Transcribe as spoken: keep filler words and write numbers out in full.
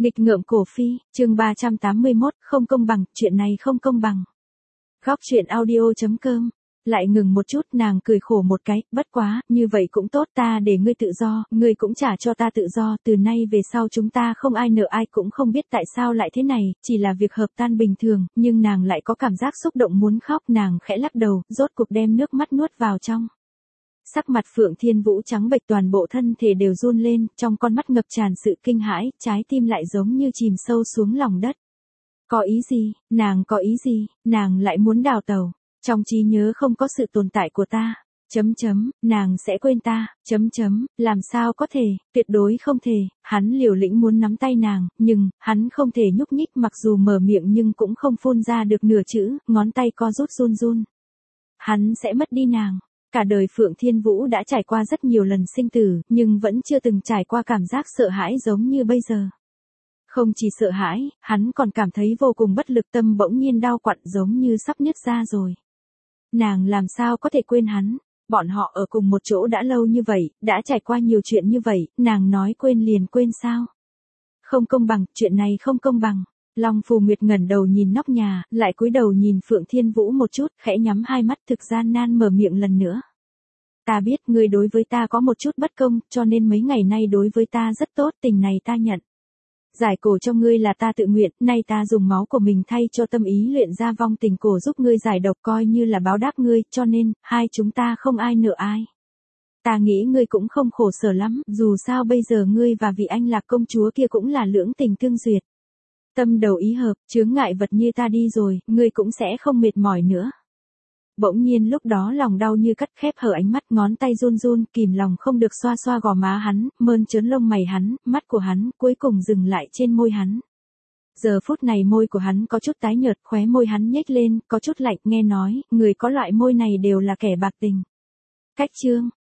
Nghịch ngợm cổ phi, chương ba trăm tám mươi mốt, không công bằng, chuyện này không công bằng. Góc truyện audio chấm com. Lại ngừng một chút, nàng cười khổ một cái, bất quá, như vậy cũng tốt, ta để ngươi tự do, ngươi cũng trả cho ta tự do, từ nay về sau chúng ta không ai nợ ai, cũng không biết tại sao lại thế này, chỉ là việc hợp tan bình thường, nhưng nàng lại có cảm giác xúc động muốn khóc, nàng khẽ lắc đầu, rốt cục đem nước mắt nuốt vào trong. Sắc mặt Phượng Thiên Vũ trắng bệch, toàn bộ thân thể đều run lên, trong con mắt ngập tràn sự kinh hãi, trái tim lại giống như chìm sâu xuống lòng đất. Có ý gì, nàng có ý gì, nàng lại muốn đào tẩu, trong trí nhớ không có sự tồn tại của ta, chấm chấm, nàng sẽ quên ta, chấm chấm, làm sao có thể, tuyệt đối không thể, hắn liều lĩnh muốn nắm tay nàng, nhưng, hắn không thể nhúc nhích, mặc dù mở miệng nhưng cũng không phun ra được nửa chữ, ngón tay co rút run run. Hắn sẽ mất đi nàng. Cả đời Phượng Thiên Vũ đã trải qua rất nhiều lần sinh tử, nhưng vẫn chưa từng trải qua cảm giác sợ hãi giống như bây giờ. Không chỉ sợ hãi, hắn còn cảm thấy vô cùng bất lực, tâm bỗng nhiên đau quặn giống như sắp nứt ra rồi. Nàng làm sao có thể quên hắn, bọn họ ở cùng một chỗ đã lâu như vậy, đã trải qua nhiều chuyện như vậy, nàng nói quên liền quên sao? Không công bằng, chuyện này không công bằng. Long Phù Nguyệt ngẩng đầu nhìn nóc nhà, lại cúi đầu nhìn Phượng Thiên Vũ một chút, khẽ nhắm hai mắt, thực gian nan mở miệng lần nữa. Ta biết ngươi đối với ta có một chút bất công, cho nên mấy ngày nay đối với ta rất tốt, tình này ta nhận. Giải cổ cho ngươi là ta tự nguyện, nay ta dùng máu của mình thay cho tâm ý luyện ra vong tình cổ giúp ngươi giải độc, coi như là báo đáp ngươi, cho nên, hai chúng ta không ai nợ ai. Ta nghĩ ngươi cũng không khổ sở lắm, dù sao bây giờ ngươi và vị anh lạc công chúa kia cũng là lưỡng tình tương duyệt. Tâm đầu ý hợp, chướng ngại vật như ta đi rồi, ngươi cũng sẽ không mệt mỏi nữa. Bỗng nhiên lúc đó lòng đau như cắt, khép hở ánh mắt, ngón tay run run, kìm lòng không được xoa xoa gò má hắn, mơn trớn lông mày hắn, mắt của hắn, cuối cùng dừng lại trên môi hắn. Giờ phút này môi của hắn có chút tái nhợt, khóe môi hắn nhếch lên, có chút lạnh, nghe nói, người có loại môi này đều là kẻ bạc tình. Cách chương,